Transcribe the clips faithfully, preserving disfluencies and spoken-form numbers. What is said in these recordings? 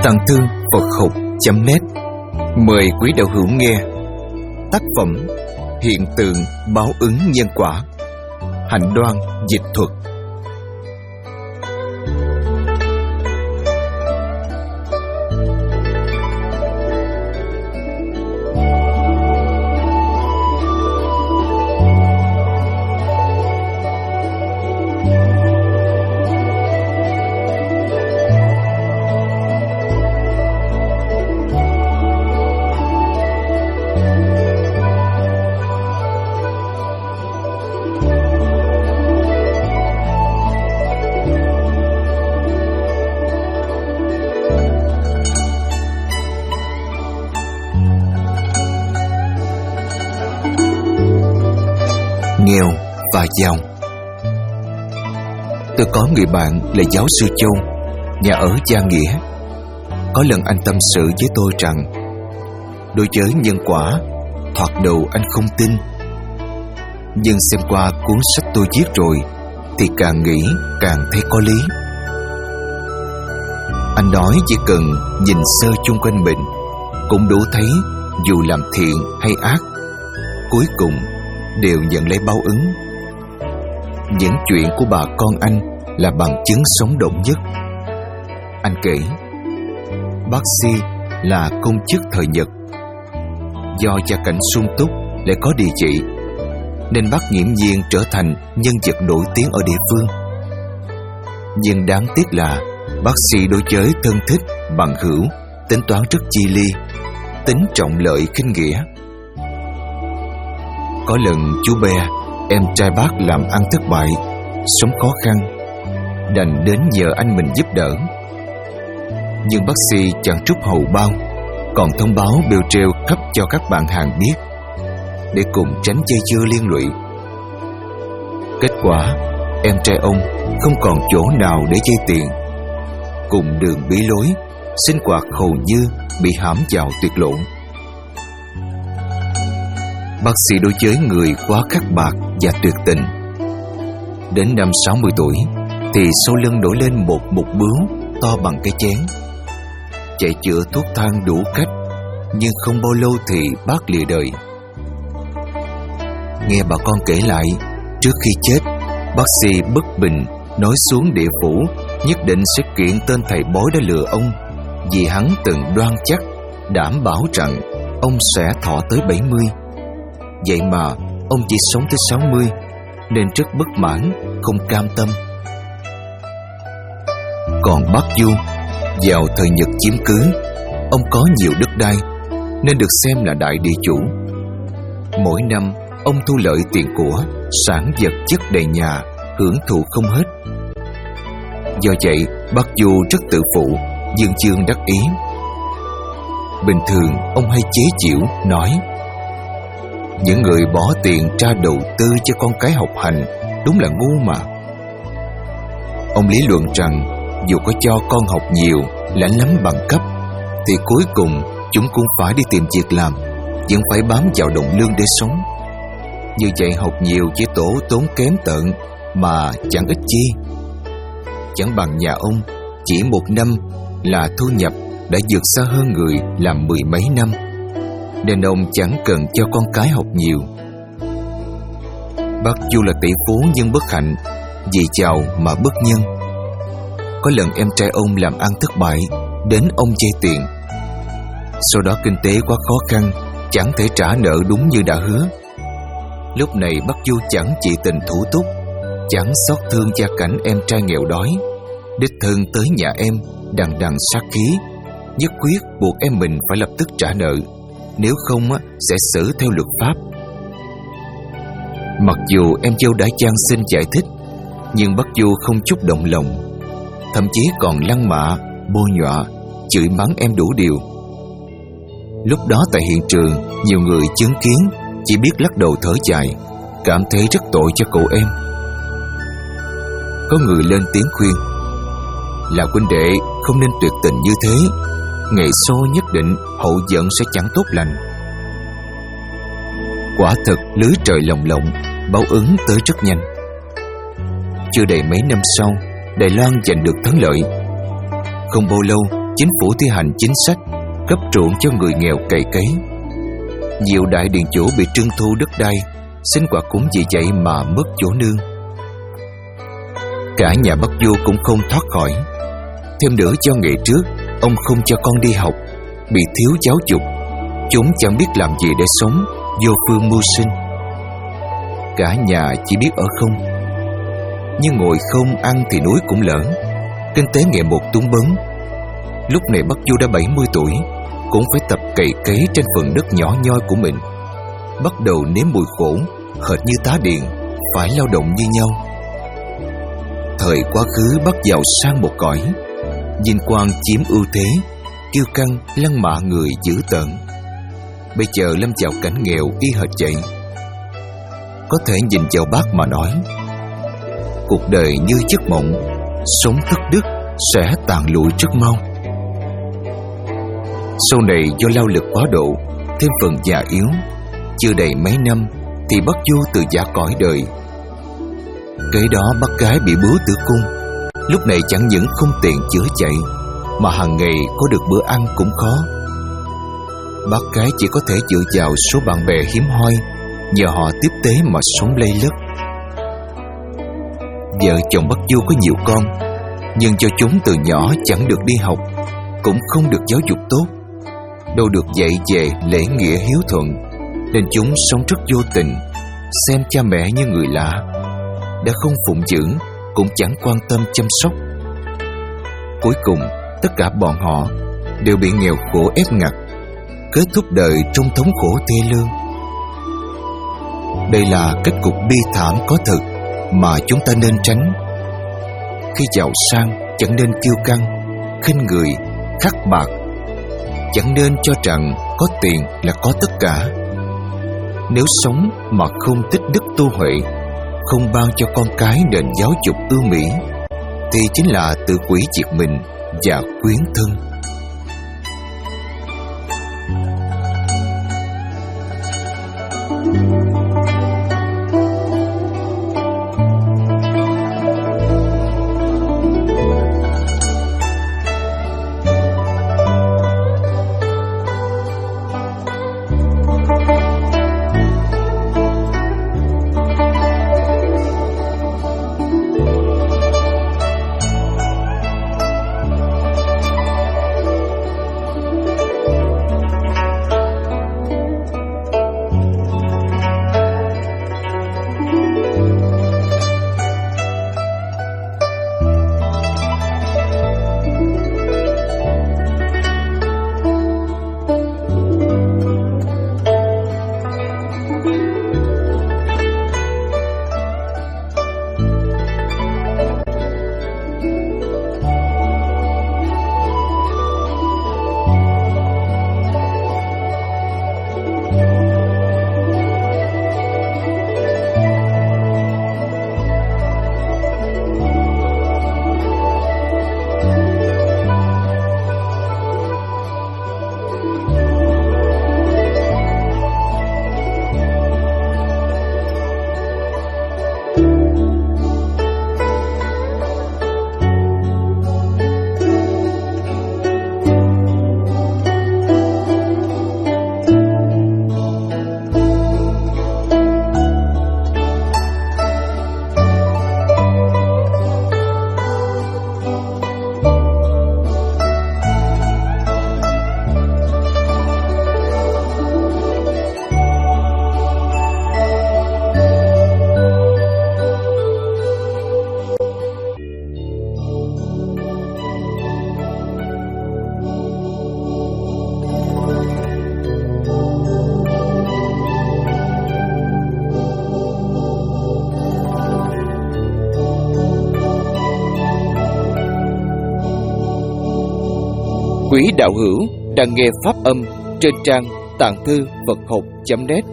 Tàng Thư Phật Học chấm net mời quý đạo hữu nghe tác phẩm Hiện tượng báo ứng nhân quả, Hạnh Đoan dịch thuật. Nghèo và giàu. Tôi có người bạn là giáo sư Châu, nhà ở Gia Nghĩa. Có lần anh tâm sự với tôi rằng đối với nhân quả, thoạt đầu anh không tin, nhưng xem qua cuốn sách tôi viết rồi thì càng nghĩ càng thấy có lý. Anh nói chỉ cần nhìn sơ chung quanh mình cũng đủ thấy dù làm thiện hay ác, cuối cùng đều nhận lấy báo ứng. Những chuyện của bà con anh là bằng chứng sống động nhất. Anh kể, bác Si là công chức thời Nhật. Do gia cảnh sung túc lại có địa vị, nên bác nghiễm nhiên trở thành nhân vật nổi tiếng ở địa phương. Nhưng đáng tiếc là bác Si đối với thân thích, bằng hữu tính toán rất chi ly, tính trọng lợi khinh nghĩa. Có lần chú Be, em trai bác làm ăn thất bại, sống khó khăn, đành đến nhờ anh mình giúp đỡ. Nhưng bác Si chẳng trút hầu bao, còn thông báo bêu trêu khắp cho các bạn hàng biết, để cùng tránh dây dưa liên lụy. Kết quả, em trai ông không còn chỗ nào để dây tiền, cùng đường bí lối, sinh hoạt hầu như bị hãm vào tuyệt lộ. Bác sĩ đối với người quá khắc bạc và tuyệt tình. Đến năm sáu mươi tuổi thì sau lưng nổi lên một mục bướu to bằng cái chén. Chạy chữa thuốc thang đủ cách, nhưng không bao lâu thì bác lìa đời. Nghe bà con kể lại, trước khi chết, bác sĩ bất bình nói xuống địa phủ nhất định sẽ kiện tên thầy bói đã lừa ông, vì hắn từng đoan chắc đảm bảo rằng ông sẽ thọ tới bảy mươi. Vậy mà ông chỉ sống tới sáu mươi, nên rất bất mãn, không cam tâm. Còn bác Du, vào thời Nhật chiếm cứ, ông có nhiều đất đai nên được xem là đại địa chủ. Mỗi năm ông thu lợi tiền của, sản vật chất đầy nhà, hưởng thụ không hết. Do vậy bác Du rất tự phụ, dương dương đắc ý. Bình thường ông hay chế giễu nói, những người bỏ tiền ra đầu tư cho con cái học hành đúng là ngu mà. Ông lý luận rằng dù có cho con học nhiều, lãnh lắm bằng cấp, thì cuối cùng chúng cũng phải đi tìm việc làm, vẫn phải bám vào đồng lương để sống. Như vậy học nhiều chỉ tổ tốn kém tận, mà chẳng ích chi. Chẳng bằng nhà ông, chỉ một năm là thu nhập đã vượt xa hơn người làm mười mấy năm, nên ông chẳng cần cho con cái học nhiều. Bác Du là tỷ phú nhưng bất hạnh, vì giàu mà bất nhân. Có lần em trai ông làm ăn thất bại, đến ông vay tiền. Sau đó kinh tế quá khó khăn, chẳng thể trả nợ đúng như đã hứa. Lúc này bác Du chẳng chỉ tình thủ túc, chẳng xót thương gia cảnh em trai nghèo đói, đích thân tới nhà em đằng đằng sát khí, nhất quyết buộc em mình phải lập tức trả nợ, nếu không sẽ xử theo luật pháp. Mặc dù em dâu đã chan xin giải thích, nhưng bác Du không chút động lòng, thậm chí còn lăng mạ, bôi nhọa, chửi mắng em đủ điều. Lúc đó tại hiện trường, nhiều người chứng kiến chỉ biết lắc đầu thở dài, cảm thấy rất tội cho cậu em. Có người lên tiếng khuyên, là huynh đệ không nên tuyệt tình như thế, ngày sau nhất định hậu vận sẽ chẳng tốt lành. Quả thực lưới trời lồng lộng, báo ứng tới rất nhanh. Chưa đầy mấy năm sau, Đài Loan giành được thắng lợi. Không bao lâu, chính phủ thi hành chính sách cấp ruộng cho người nghèo cày cấy. Nhiều đại điền chủ bị trưng thu đất đai, xin quả cũng vì vậy mà mất chỗ nương. Cả nhà bác vua cũng không thoát khỏi. Thêm nữa, do ngày trước ông không cho con đi học, bị thiếu giáo dục, chúng chẳng biết làm gì để sống, vô phương mưu sinh. Cả nhà chỉ biết ở không. Nhưng ngồi không ăn thì núi cũng lở. Kinh tế ngày một túng bấn. Lúc này bác vua đã bảy mươi tuổi, cũng phải tập cày cấy trên phần đất nhỏ nhoi của mình. Bắt đầu nếm mùi khổ, hệt như tá điền, phải lao động như nhau. Thời quá khứ bắt giàu sang một cõi, vinh quang chiếm ưu thế, kiêu căng lăng mạ người dữ tợn. Bây giờ lâm vào cảnh nghèo y hệt vậy. Có thể nhìn vào bác mà nói, cuộc đời như giấc mộng, sống thất đức sẽ tàn lụi rất mau. Sau này do lao lực quá độ, thêm phần già yếu, chưa đầy mấy năm thì bác vua từ giã cõi đời. Kế đó bác gái bị bướu tử cung. Lúc này chẳng những không tiền chữa chạy, mà hàng ngày có được bữa ăn cũng khó. Bác gái chỉ có thể dựa vào số bạn bè hiếm hoi, nhờ họ tiếp tế mà sống lây lất. Vợ chồng bác vua có nhiều con, nhưng cho chúng từ nhỏ chẳng được đi học, cũng không được giáo dục tốt, đâu được dạy về lễ nghĩa hiếu thuận, nên chúng sống rất vô tình, xem cha mẹ như người lạ, đã không phụng dưỡng cũng chẳng quan tâm chăm sóc. Cuối cùng tất cả bọn họ đều bị nghèo khổ ép ngặt, kết thúc đời trong thống khổ thê lương. Đây là kết cục bi thảm có thực mà chúng ta nên tránh. Khi giàu sang chẳng nên kiêu căng, khinh người, khắc bạc. Chẳng nên cho rằng có tiền là có tất cả. Nếu sống mà không tích đức tu huệ, không ban cho con cái nền giáo dục ưu mỹ, thì chính là tự hủy diệt mình và quyến thân. Quý đạo hữu đang nghe pháp âm trên trang tạng thư Phật học chấm net.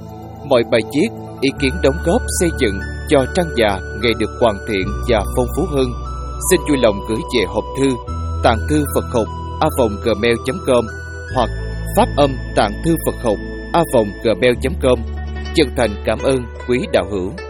Mọi bài viết, ý kiến đóng góp xây dựng cho trang già ngày được hoàn thiện và phong phú hơn, xin vui lòng gửi về hộp thư tạng thư Phật học a vòng gmail chấm com hoặc pháp âm tạng thư Phật học a vòng gmail chấm com. Chân thành cảm ơn quý đạo hữu.